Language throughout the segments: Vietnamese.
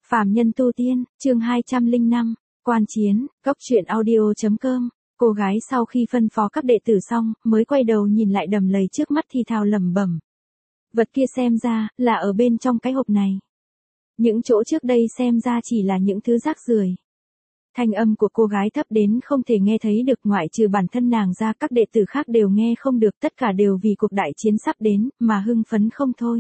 Phàm nhân tu tiên, chương 205, quan chiến, góc truyện audio.com. Cô gái sau khi phân phó các đệ tử xong, mới quay đầu nhìn lại đầm lầy trước mắt thì thào lẩm bẩm. Vật kia xem ra, là ở bên trong cái hộp này. Những chỗ trước đây xem ra chỉ là những thứ rác rưởi. Thanh âm của cô gái thấp đến không thể nghe thấy được, ngoại trừ bản thân nàng ra các đệ tử khác đều nghe không được, tất cả đều vì cuộc đại chiến sắp đến, mà hưng phấn không thôi.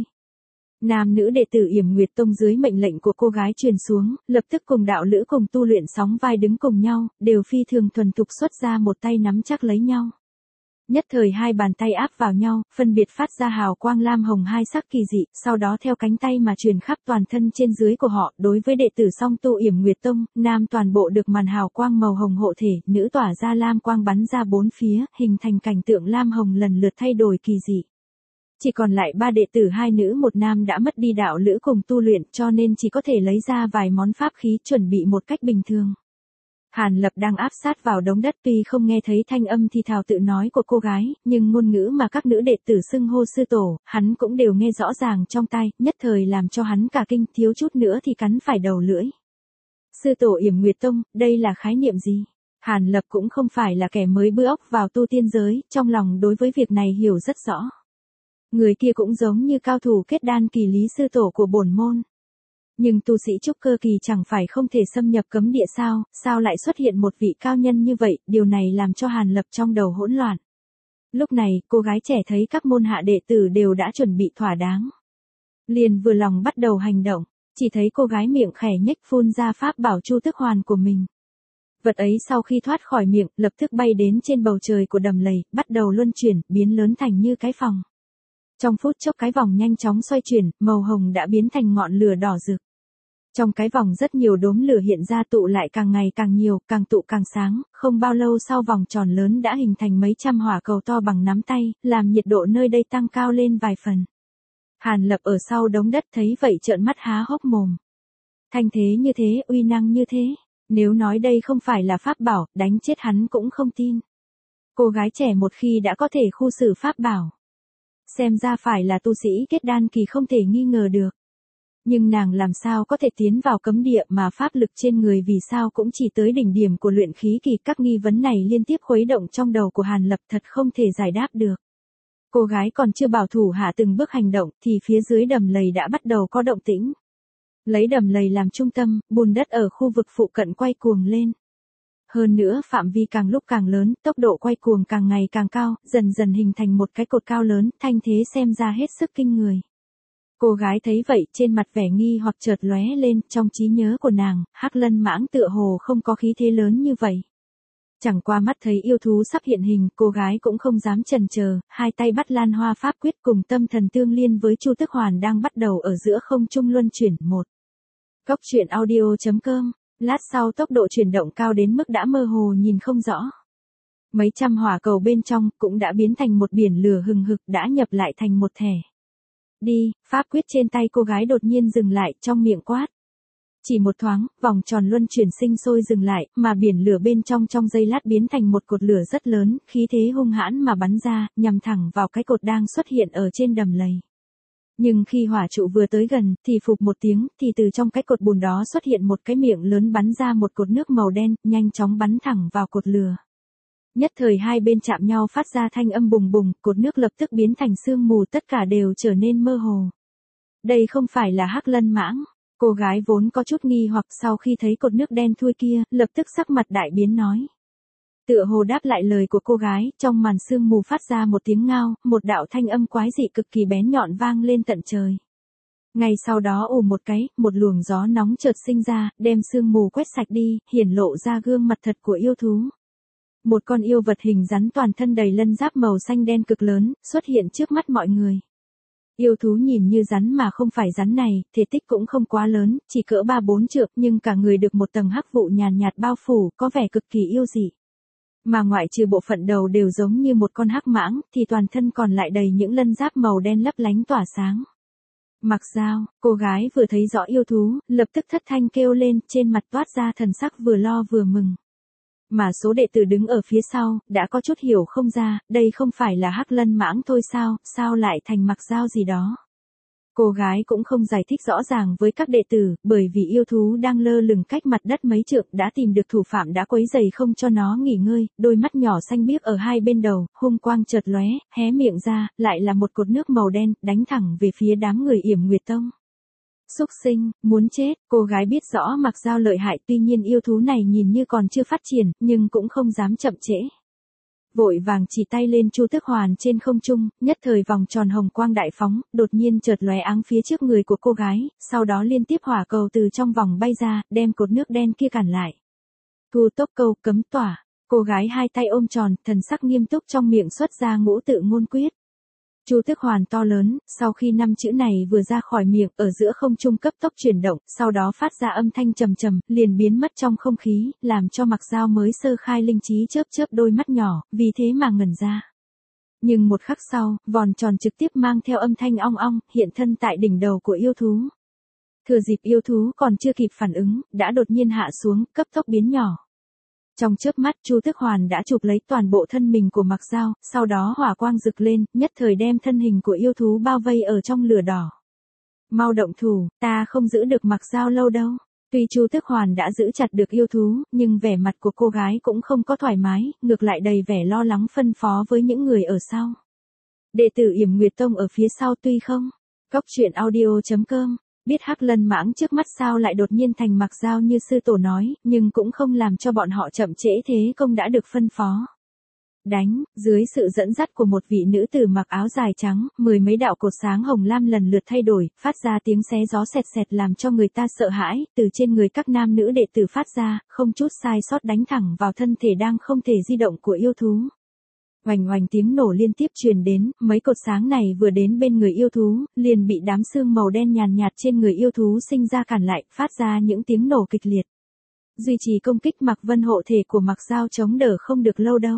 Nam nữ đệ tử Yểm Nguyệt Tông dưới mệnh lệnh của cô gái truyền xuống, lập tức cùng đạo lữ cùng tu luyện sóng vai đứng cùng nhau, đều phi thường thuần thục xuất ra một tay nắm chắc lấy nhau. Nhất thời hai bàn tay áp vào nhau, phân biệt phát ra hào quang lam hồng hai sắc kỳ dị, sau đó theo cánh tay mà truyền khắp toàn thân trên dưới của họ. Đối với đệ tử song tu Yểm Nguyệt Tông, nam toàn bộ được màn hào quang màu hồng hộ thể, nữ tỏa ra lam quang bắn ra bốn phía, hình thành cảnh tượng lam hồng lần lượt thay đổi kỳ dị. Chỉ còn lại 3 đệ tử 2 nữ 1 nam đã mất đi đạo lữ cùng tu luyện, cho nên chỉ có thể lấy ra vài món pháp khí chuẩn bị một cách bình thường. Hàn Lập đang áp sát vào đống đất, tuy không nghe thấy thanh âm thì thào tự nói của cô gái, nhưng ngôn ngữ mà các nữ đệ tử xưng hô sư tổ, hắn cũng đều nghe rõ ràng trong tai, nhất thời làm cho hắn cả kinh, thiếu chút nữa thì cắn phải đầu lưỡi. Sư tổ Yểm Nguyệt Tông, đây là khái niệm gì? Hàn Lập cũng không phải là kẻ mới bước ốc vào tu tiên giới, trong lòng đối với việc này hiểu rất rõ. Người kia cũng giống như cao thủ kết đan kỳ lý sư tổ của bổn môn. Nhưng tu sĩ trúc cơ kỳ chẳng phải không thể xâm nhập cấm địa sao, sao lại xuất hiện một vị cao nhân như vậy, điều này làm cho Hàn Lập trong đầu hỗn loạn. Lúc này, cô gái trẻ thấy các môn hạ đệ tử đều đã chuẩn bị thỏa đáng. Liền vừa lòng bắt đầu hành động, chỉ thấy cô gái miệng khẽ nhếch phun ra pháp bảo Chu Tức Hoàn của mình. Vật ấy sau khi thoát khỏi miệng, lập tức bay đến trên bầu trời của đầm lầy, bắt đầu luân chuyển, biến lớn thành như cái phòng. Trong phút chốc cái vòng nhanh chóng xoay chuyển, màu hồng đã biến thành ngọn lửa đỏ rực. Trong cái vòng rất nhiều đốm lửa hiện ra, tụ lại càng ngày càng nhiều, càng tụ càng sáng, không bao lâu sau vòng tròn lớn đã hình thành mấy trăm hỏa cầu to bằng nắm tay, làm nhiệt độ nơi đây tăng cao lên vài phần. Hàn Lập ở sau đống đất thấy vậy trợn mắt há hốc mồm. Thanh thế như thế, uy năng như thế, nếu nói đây không phải là pháp bảo, đánh chết hắn cũng không tin. Cô gái trẻ một khi đã có thể khu xử pháp bảo, xem ra phải là tu sĩ kết đan kỳ không thể nghi ngờ được. Nhưng nàng làm sao có thể tiến vào cấm địa mà pháp lực trên người vì sao cũng chỉ tới đỉnh điểm của luyện khí kỳ. Các nghi vấn này liên tiếp khuấy động trong đầu của Hàn Lập, thật không thể giải đáp được. Cô gái còn chưa bảo thủ hạ từng bước hành động thì phía dưới đầm lầy đã bắt đầu có động tĩnh. Lấy đầm lầy làm trung tâm, bùn đất ở khu vực phụ cận quay cuồng lên. Hơn nữa phạm vi càng lúc càng lớn, tốc độ quay cuồng càng ngày càng cao, dần dần hình thành một cái cột cao lớn, thanh thế xem ra hết sức kinh người. Cô gái thấy vậy, trên mặt vẻ nghi hoặc chợt lóe lên, trong trí nhớ của nàng, Hắc Lân Mãng tựa hồ không có khí thế lớn như vậy. Chẳng qua mắt thấy yêu thú sắp hiện hình, cô gái cũng không dám chần chờ, hai tay bắt Lan Hoa Pháp Quyết cùng tâm thần tương liên với Chu Tức Hoàn đang bắt đầu ở giữa không trung luân chuyển. Một góc truyện audio.com. Lát sau tốc độ chuyển động cao đến mức đã mơ hồ nhìn không rõ. Mấy trăm hỏa cầu bên trong cũng đã biến thành một biển lửa hừng hực, đã nhập lại thành một thể. Đi, pháp quyết trên tay cô gái đột nhiên dừng lại, trong miệng quát. Chỉ một thoáng, vòng tròn luân chuyển sinh sôi dừng lại, mà biển lửa bên trong giây lát biến thành một cột lửa rất lớn, khí thế hung hãn mà bắn ra, nhằm thẳng vào cái cột đang xuất hiện ở trên đầm lầy. Nhưng khi hỏa trụ vừa tới gần, thì phụp một tiếng, thì từ trong cái cột bùn đó xuất hiện một cái miệng lớn bắn ra một cột nước màu đen, nhanh chóng bắn thẳng vào cột lửa. Nhất thời hai bên chạm nhau phát ra thanh âm bùng bùng, cột nước lập tức biến thành sương mù, tất cả đều trở nên mơ hồ. Đây không phải là Hắc Lân Mãng. Cô gái vốn có chút nghi hoặc sau khi thấy cột nước đen thui kia, lập tức sắc mặt đại biến nói. Tựa hồ đáp lại lời của cô gái, trong màn sương mù phát ra một tiếng ngao, một đạo thanh âm quái dị cực kỳ bén nhọn vang lên tận trời. Ngay sau đó ù một cái, một luồng gió nóng chợt sinh ra, đem sương mù quét sạch đi, hiển lộ ra gương mặt thật của yêu thú. Một con yêu vật hình rắn toàn thân đầy lân giáp màu xanh đen cực lớn, xuất hiện trước mắt mọi người. Yêu thú nhìn như rắn mà không phải rắn này, thể tích cũng không quá lớn, chỉ cỡ 3-4 trượng, nhưng cả người được một tầng hắc vụ nhàn nhạt bao phủ, có vẻ cực kỳ yêu dị. Mà ngoại trừ bộ phận đầu đều giống như một con hắc mãng, thì toàn thân còn lại đầy những lân giáp màu đen lấp lánh tỏa sáng. Mặc Dao, cô gái vừa thấy rõ yêu thú, lập tức thất thanh kêu lên, trên mặt toát ra thần sắc vừa lo vừa mừng. Mà số đệ tử đứng ở phía sau, đã có chút hiểu không ra, đây không phải là Hắc Lân Mãng thôi sao, sao lại thành Mặc Dao gì đó. Cô gái cũng không giải thích rõ ràng với các đệ tử, bởi vì yêu thú đang lơ lửng cách mặt đất mấy trượng đã tìm được thủ phạm đã quấy rầy không cho nó nghỉ ngơi, đôi mắt nhỏ xanh biếc ở hai bên đầu, hung quang chợt lóe, hé miệng ra, lại là một cột nước màu đen, đánh thẳng về phía đám người Yểm Nguyệt Tông. Súc sinh, muốn chết, cô gái biết rõ Mạc Dao lợi hại, tuy nhiên yêu thú này nhìn như còn chưa phát triển, nhưng cũng không dám chậm trễ. Vội vàng chỉ tay lên Chu Tước Hoàn trên không trung, nhất thời vòng tròn hồng quang đại phóng, đột nhiên chợt lóe áng phía trước người của cô gái, sau đó liên tiếp hỏa cầu từ trong vòng bay ra, đem cột nước đen kia cản lại. Thu tốc câu cấm tỏa, cô gái hai tay ôm tròn, thần sắc nghiêm túc trong miệng xuất ra ngũ tự ngôn quyết. Chu Tước Hoàn to lớn, sau khi 5 chữ này vừa ra khỏi miệng, ở giữa không trung cấp tốc chuyển động, sau đó phát ra âm thanh trầm trầm, liền biến mất trong không khí, làm cho Mạc Dao mới sơ khai linh trí chớp chớp đôi mắt nhỏ, vì thế mà ngẩn ra. Nhưng một khắc sau, vòn tròn trực tiếp mang theo âm thanh ong ong, hiện thân tại đỉnh đầu của yêu thú. Thừa dịp yêu thú còn chưa kịp phản ứng, đã đột nhiên hạ xuống, cấp tốc biến nhỏ. Trong chớp mắt Chu Tước Hoàn đã chụp lấy toàn bộ thân mình của Mạc Dao, sau đó hỏa quang rực lên, nhất thời đem thân hình của yêu thú bao vây ở trong lửa đỏ. Mau động thủ, ta không giữ được Mạc Dao lâu đâu. Tuy Chu Tước Hoàn đã giữ chặt được yêu thú, nhưng vẻ mặt của cô gái cũng không có thoải mái, ngược lại đầy vẻ lo lắng phân phó với những người ở sau. Đệ tử Yểm Nguyệt Tông ở phía sau tuy không. Cốc.audio.com Biết Hắc Lân Mãng trước mắt sao lại đột nhiên thành Mạc Dao như sư tổ nói, nhưng cũng không làm cho bọn họ chậm trễ thế công đã được phân phó. Đánh, dưới sự dẫn dắt của một vị nữ tử mặc áo dài trắng, 10 mấy đạo cột sáng hồng lam lần lượt thay đổi, phát ra tiếng xé gió xẹt xẹt làm cho người ta sợ hãi, từ trên người các nam nữ đệ tử phát ra, không chút sai sót đánh thẳng vào thân thể đang không thể di động của yêu thú. Oành oành tiếng nổ liên tiếp truyền đến, mấy cột sáng này vừa đến bên người yêu thú, liền bị đám sương màu đen nhàn nhạt trên người yêu thú sinh ra cản lại, phát ra những tiếng nổ kịch liệt. Duy trì công kích Mạc Vân hộ thể của Mạc Dao chống đỡ không được lâu đâu.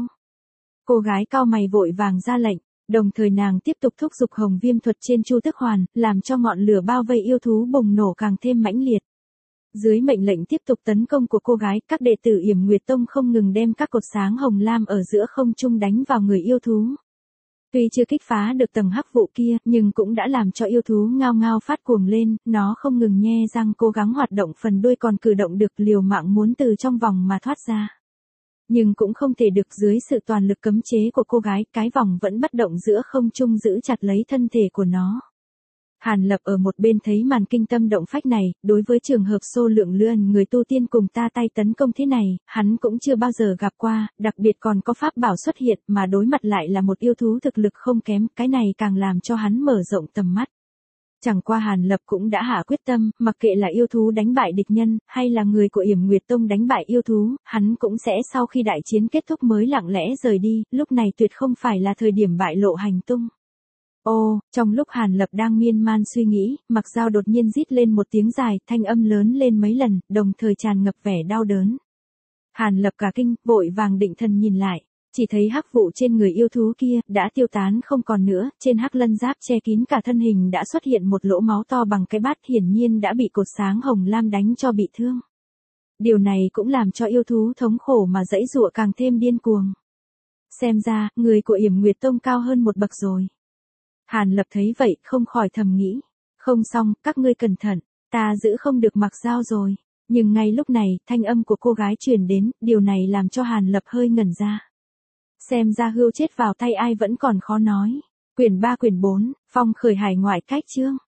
Cô gái cao mày vội vàng ra lệnh, đồng thời nàng tiếp tục thúc giục hồng viêm thuật trên Chu Tước Hoàn, làm cho ngọn lửa bao vây yêu thú bùng nổ càng thêm mãnh liệt. Dưới mệnh lệnh tiếp tục tấn công của cô gái, các đệ tử Yểm Nguyệt Tông không ngừng đem các cột sáng hồng lam ở giữa không trung đánh vào người yêu thú. Tuy chưa kích phá được tầng hắc vụ kia, nhưng cũng đã làm cho yêu thú ngao ngao phát cuồng lên, nó không ngừng nhe răng cố gắng hoạt động phần đuôi còn cử động được liều mạng muốn từ trong vòng mà thoát ra. Nhưng cũng không thể được dưới sự toàn lực cấm chế của cô gái, cái vòng vẫn bất động giữa không trung giữ chặt lấy thân thể của nó. Hàn Lập ở một bên thấy màn kinh tâm động phách này, đối với trường hợp xô lượng lươn người tu tiên cùng ta tay tấn công thế này, hắn cũng chưa bao giờ gặp qua, đặc biệt còn có pháp bảo xuất hiện mà đối mặt lại là một yêu thú thực lực không kém, cái này càng làm cho hắn mở rộng tầm mắt. Chẳng qua Hàn Lập cũng đã hạ quyết tâm, mặc kệ là yêu thú đánh bại địch nhân, hay là người của Yểm Nguyệt Tông đánh bại yêu thú, hắn cũng sẽ sau khi đại chiến kết thúc mới lặng lẽ rời đi, lúc này tuyệt không phải là thời điểm bại lộ hành tung. Ô, trong lúc Hàn Lập đang miên man suy nghĩ, Mạc Dao đột nhiên rít lên một tiếng dài, thanh âm lớn lên mấy lần, đồng thời tràn ngập vẻ đau đớn. Hàn Lập cả kinh, vội vàng định thần nhìn lại, chỉ thấy hắc vụ trên người yêu thú kia đã tiêu tán không còn nữa, trên hắc lân giáp che kín cả thân hình đã xuất hiện một lỗ máu to bằng cái bát, hiển nhiên đã bị cột sáng hồng lam đánh cho bị thương. Điều này cũng làm cho yêu thú thống khổ mà giãy giụa càng thêm điên cuồng. Xem ra, người của Yểm Nguyệt Tông cao hơn một bậc rồi. Hàn Lập thấy vậy, không khỏi thầm nghĩ, không xong, các ngươi cẩn thận, ta giữ không được Mạc Dao rồi. Nhưng ngay lúc này, thanh âm của cô gái truyền đến, điều này làm cho Hàn Lập hơi ngẩn ra. Xem ra hươu chết vào tay ai vẫn còn khó nói. Quyển 3 quyển 4, Phong khởi hải ngoại cách chương.